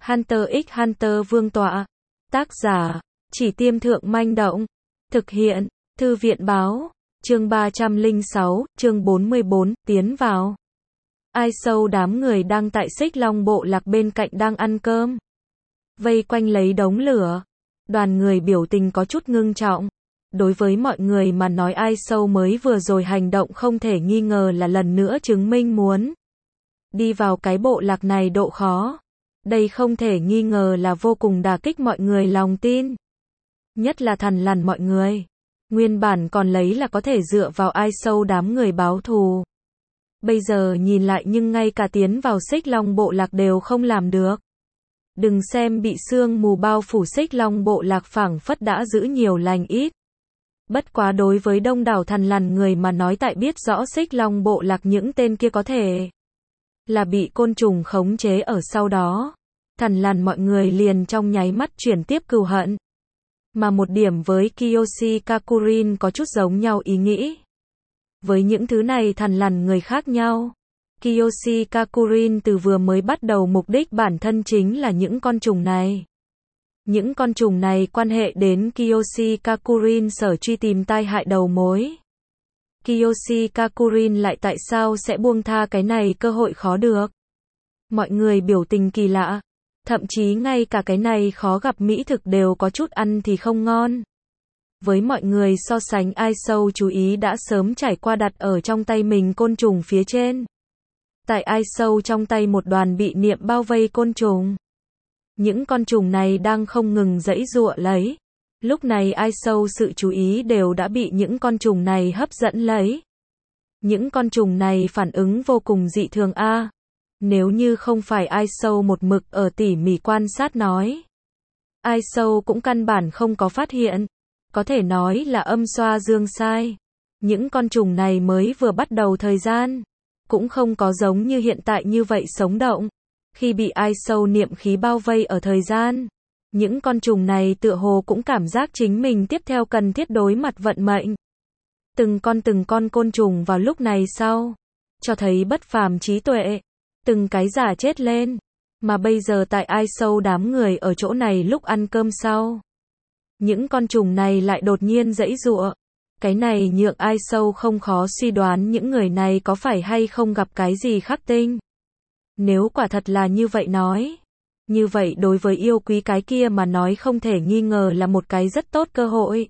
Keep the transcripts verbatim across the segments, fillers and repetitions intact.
Hunter x Hunter vương tọa. Tác giả, Chỉ Tiêm Thượng Manh Động. Thực hiện, Thư viện Báo. Chương ba trăm lẻ sáu, chương bốn mươi bốn, tiến vào. Ai sâu đám người đang tại Xích Long bộ lạc bên cạnh đang ăn cơm. Vây quanh lấy đống lửa. Đoàn người biểu tình có chút ngưng trọng. Đối với mọi người mà nói Ai sâu mới vừa rồi hành động không thể nghi ngờ là lần nữa chứng minh muốn đi vào cái bộ lạc này độ khó. Đây không thể nghi ngờ là vô cùng đả kích mọi người lòng tin. Nhất là thằn lằn mọi người. Nguyên bản còn lấy là có thể dựa vào Ai sâu đám người báo thù. Bây giờ nhìn lại nhưng ngay cả tiến vào Xích Long bộ lạc đều không làm được. Đừng xem bị sương mù bao phủ Xích Long bộ lạc phảng phất đã giữ nhiều lành ít. Bất quá đối với đông đảo thằn lằn người mà nói tại biết rõ Xích Long bộ lạc những tên kia có thể là bị côn trùng khống chế ở sau đó. Thằn lằn mọi người liền trong nháy mắt chuyển tiếp cừu hận. Mà một điểm với Kiyoshi Kakurin có chút giống nhau ý nghĩ. Với những thứ này thằn lằn người khác nhau. Kiyoshi Kakurin từ vừa mới bắt đầu mục đích bản thân chính là những con trùng này. Những con trùng này quan hệ đến Kiyoshi Kakurin sở truy tìm tai hại đầu mối. Kiyoshi Kakurin lại tại sao sẽ buông tha cái này cơ hội khó được. Mọi người biểu tình kỳ lạ. Thậm chí ngay cả cái này khó gặp mỹ thực đều có chút ăn thì không ngon. Với mọi người so sánh Ai sâu chú ý đã sớm trải qua đặt ở trong tay mình côn trùng phía trên. Tại Ai sâu trong tay một đoàn bị niệm bao vây côn trùng. Những con trùng này đang không ngừng giãy giụa lấy. Lúc này Ai sâu sự chú ý đều đã bị những con trùng này hấp dẫn lấy. Những con trùng này phản ứng vô cùng dị thường a. À, nếu như không phải Ai sâu một mực ở tỉ mỉ quan sát nói. Ai sâu cũng căn bản không có phát hiện. Có thể nói là âm xoa dương sai. Những con trùng này mới vừa bắt đầu thời gian. Cũng không có giống như hiện tại như vậy sống động. Khi bị Ai sâu niệm khí bao vây ở thời gian. Những con trùng này tựa hồ cũng cảm giác chính mình tiếp theo cần thiết đối mặt vận mệnh. Từng con từng con côn trùng vào lúc này sau. Cho thấy bất phàm trí tuệ. Từng cái giả chết lên. Mà bây giờ tại Ai sâu đám người ở chỗ này lúc ăn cơm sau. Những con trùng này lại đột nhiên giãy giụa. Cái này nhượng Ai sâu không khó suy đoán những người này có phải hay không gặp cái gì khắc tinh. Nếu quả thật là như vậy nói. Như vậy đối với yêu quý cái kia mà nói không thể nghi ngờ là một cái rất tốt cơ hội.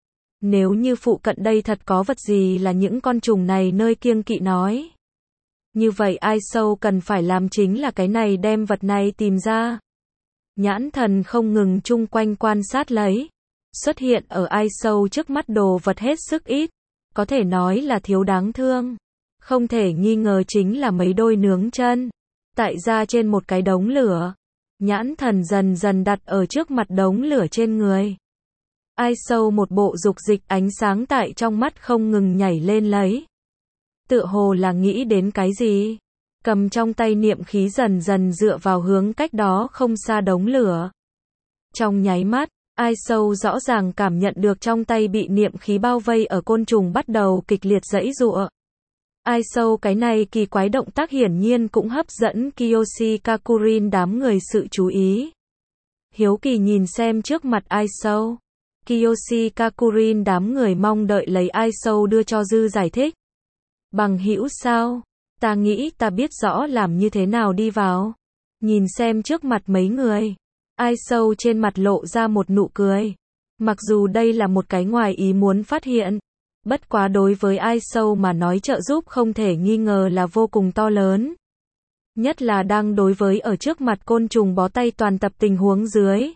Nếu như phụ cận đây thật có vật gì là những con trùng này nơi kiêng kỵ nói. Như vậy Ai sâu cần phải làm chính là cái này đem vật này tìm ra. Nhãn thần không ngừng chung quanh quan sát lấy. Xuất hiện ở Ai sâu trước mắt đồ vật hết sức ít. Có thể nói là thiếu đáng thương. Không thể nghi ngờ chính là mấy đôi nướng chân. Tại ra trên một cái đống lửa. Nhãn thần dần dần đặt ở trước mặt đống lửa trên người. Ai sâu một bộ dục dịch ánh sáng tại trong mắt không ngừng nhảy lên lấy. Tựa hồ là nghĩ đến cái gì. Cầm trong tay niệm khí dần dần dựa vào hướng cách đó không xa đống lửa. Trong nháy mắt, Ai sâu rõ ràng cảm nhận được trong tay bị niệm khí bao vây ở côn trùng bắt đầu kịch liệt giãy giụa. Ai sâu cái này kỳ quái động tác hiển nhiên cũng hấp dẫn Kiyoshi Kakurin đám người sự chú ý. Hiếu kỳ nhìn xem trước mặt Ai sâu. Kiyoshi Kakurin đám người mong đợi lấy Ai sâu đưa cho dư giải thích. Bằng hữu sao? Ta nghĩ ta biết rõ làm như thế nào đi vào. Nhìn xem trước mặt mấy người. Ai sâu trên mặt lộ ra một nụ cười. Mặc dù đây là một cái ngoài ý muốn phát hiện. Bất quá đối với Ai sâu mà nói trợ giúp không thể nghi ngờ là vô cùng to lớn. Nhất là đang đối với ở trước mặt côn trùng bó tay toàn tập tình huống dưới.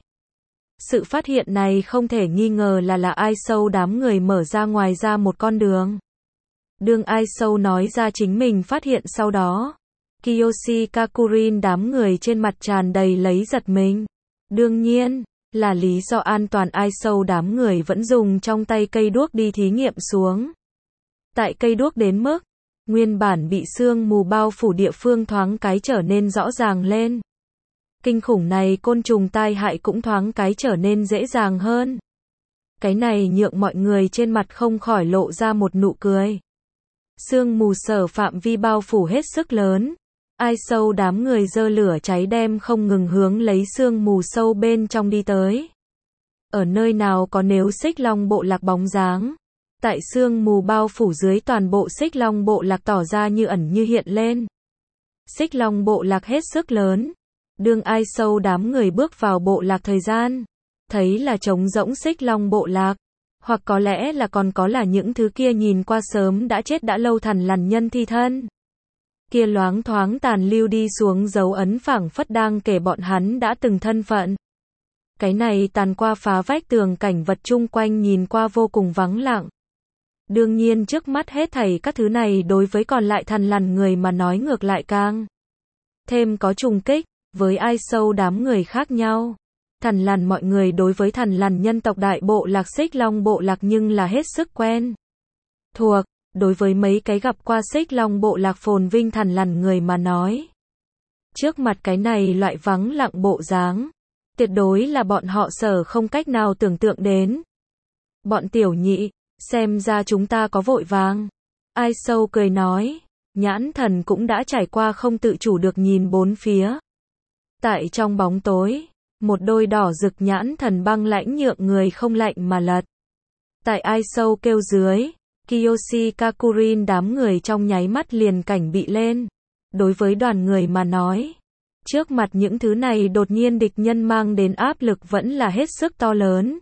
Sự phát hiện này không thể nghi ngờ là là Ai sâu đám người mở ra ngoài ra một con đường. Đương Ai sâu nói ra chính mình phát hiện sau đó. Kiyoshi Kakurin đám người trên mặt tràn đầy lấy giật mình. Đương nhiên, là lý do an toàn Ai sâu đám người vẫn dùng trong tay cây đuốc đi thí nghiệm xuống. Tại cây đuốc đến mức, nguyên bản bị sương mù bao phủ địa phương thoáng cái trở nên rõ ràng lên. Kinh khủng này côn trùng tai hại cũng thoáng cái trở nên dễ dàng hơn. Cái này nhượng mọi người trên mặt không khỏi lộ ra một nụ cười. Sương mù sở phạm vi bao phủ hết sức lớn. Ai sâu đám người giơ lửa cháy đem không ngừng hướng lấy sương mù sâu bên trong đi tới. Ở nơi nào có nếu Xích Long bộ lạc bóng dáng. Tại sương mù bao phủ dưới toàn bộ Xích Long bộ lạc tỏ ra như ẩn như hiện lên. Xích Long bộ lạc hết sức lớn. Đương Ai sâu đám người bước vào bộ lạc thời gian. Thấy là trống rỗng Xích Long bộ lạc. Hoặc có lẽ là còn có là những thứ kia nhìn qua sớm đã chết đã lâu thằn lằn nhân thi thân. Kia loáng thoáng tàn lưu đi xuống dấu ấn phảng phất đang kể bọn hắn đã từng thân phận. Cái này tàn qua phá vách tường cảnh vật chung quanh nhìn qua vô cùng vắng lặng. Đương nhiên trước mắt hết thảy các thứ này đối với còn lại thằn lằn người mà nói ngược lại càng thêm có trùng kích, với Ai sâu đám người khác nhau. Thằn lằn mọi người đối với thằn lằn nhân tộc đại bộ lạc Xích Long bộ lạc nhưng là hết sức quen thuộc. Đối với mấy cái gặp qua Xích Long bộ lạc phồn vinh thằn lằn người mà nói. Trước mặt cái này loại vắng lặng bộ dáng. Tuyệt đối là bọn họ sở không cách nào tưởng tượng đến. Bọn tiểu nhị, xem ra chúng ta có vội vàng. Ai sâu cười nói, nhãn thần cũng đã trải qua không tự chủ được nhìn bốn phía. Tại trong bóng tối, một đôi đỏ rực nhãn thần băng lãnh nhượng người không lạnh mà lật. Tại Ai sâu kêu dưới. Kiyoshi Kakurin đám người trong nháy mắt liền cảnh bị lên. Đối với đoàn người mà nói, trước mặt những thứ này đột nhiên địch nhân mang đến áp lực vẫn là hết sức to lớn.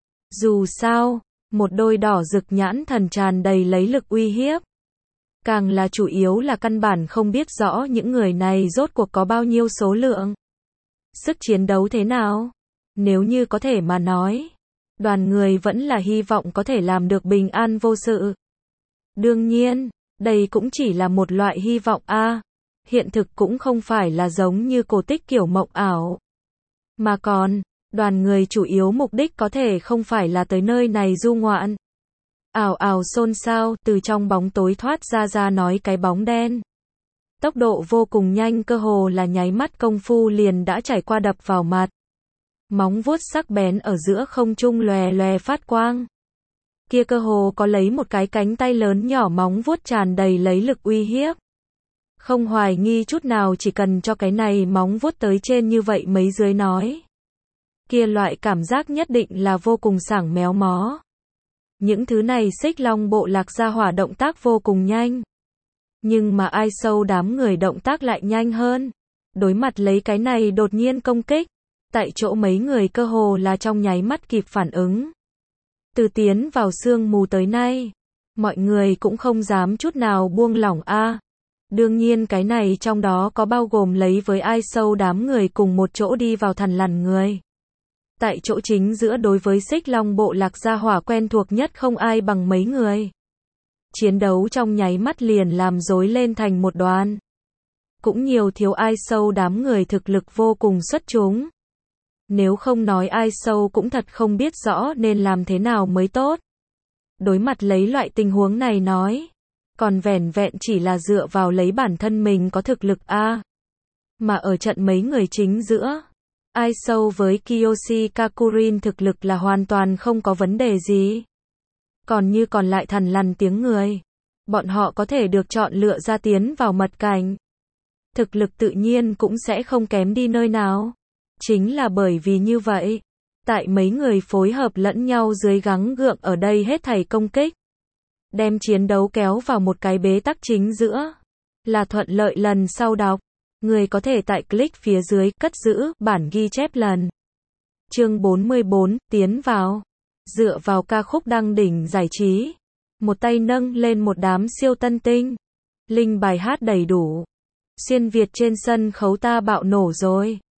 Dù sao, một đôi đỏ rực nhãn thần tràn đầy lấy lực uy hiếp. Càng là chủ yếu là căn bản không biết rõ những người này rốt cuộc có bao nhiêu số lượng. Sức chiến đấu thế nào? Nếu như có thể mà nói. Đoàn người vẫn là hy vọng có thể làm được bình an vô sự. Đương nhiên, đây cũng chỉ là một loại hy vọng a. Hiện thực cũng không phải là giống như cổ tích kiểu mộng ảo. Mà còn, đoàn người chủ yếu mục đích có thể không phải là tới nơi này du ngoạn. Ảo ảo xôn xao, từ trong bóng tối thoát ra ra nói cái bóng đen. Tốc độ vô cùng nhanh cơ hồ là nháy mắt công phu liền đã trải qua đập vào mặt. Móng vuốt sắc bén ở giữa không trung lòe lòe phát quang. Kia cơ hồ có lấy một cái cánh tay lớn nhỏ móng vuốt tràn đầy lấy lực uy hiếp. Không hoài nghi chút nào chỉ cần cho cái này móng vuốt tới trên như vậy mấy dưới nói. Kia loại cảm giác nhất định là vô cùng sảng méo mó. Những thứ này Xích Long bộ lạc gia hỏa động tác vô cùng nhanh. Nhưng mà Ai sâu đám người động tác lại nhanh hơn. Đối mặt lấy cái này đột nhiên công kích. Tại chỗ mấy người cơ hồ là trong nháy mắt kịp phản ứng. Từ tiến vào sương mù tới nay, mọi người cũng không dám chút nào buông lỏng a. Đương nhiên cái này trong đó có bao gồm lấy với Ai sâu đám người cùng một chỗ đi vào thằn lằn người. Tại chỗ chính giữa đối với Xích Long bộ lạc gia hỏa quen thuộc nhất không ai bằng mấy người. Chiến đấu trong nháy mắt liền làm rối lên thành một đoàn. Cũng nhiều thiếu Ai sâu đám người thực lực vô cùng xuất chúng. Nếu không nói Ai sâu cũng thật không biết rõ nên làm thế nào mới tốt. Đối mặt lấy loại tình huống này nói. Còn vẻn vẹn chỉ là dựa vào lấy bản thân mình có thực lực a. Mà ở trận mấy người chính giữa. Ai sâu với Kiyoshi Kakurin thực lực là hoàn toàn không có vấn đề gì. Còn như còn lại thằn lằn tiếng người. Bọn họ có thể được chọn lựa ra tiến vào mật cảnh. Thực lực tự nhiên cũng sẽ không kém đi nơi nào. Chính là bởi vì như vậy, tại mấy người phối hợp lẫn nhau dưới gắng gượng ở đây hết thảy công kích. Đem chiến đấu kéo vào một cái bế tắc chính giữa. Là thuận lợi lần sau đọc. Người có thể tại click phía dưới cất giữ bản ghi chép lần. Chương bốn mươi bốn, tiến vào. Dựa vào ca khúc đăng đỉnh giải trí. Một tay nâng lên một đám siêu tân tinh. Linh bài hát đầy đủ. Xuyên Việt trên sân khấu ta bạo nổ rồi.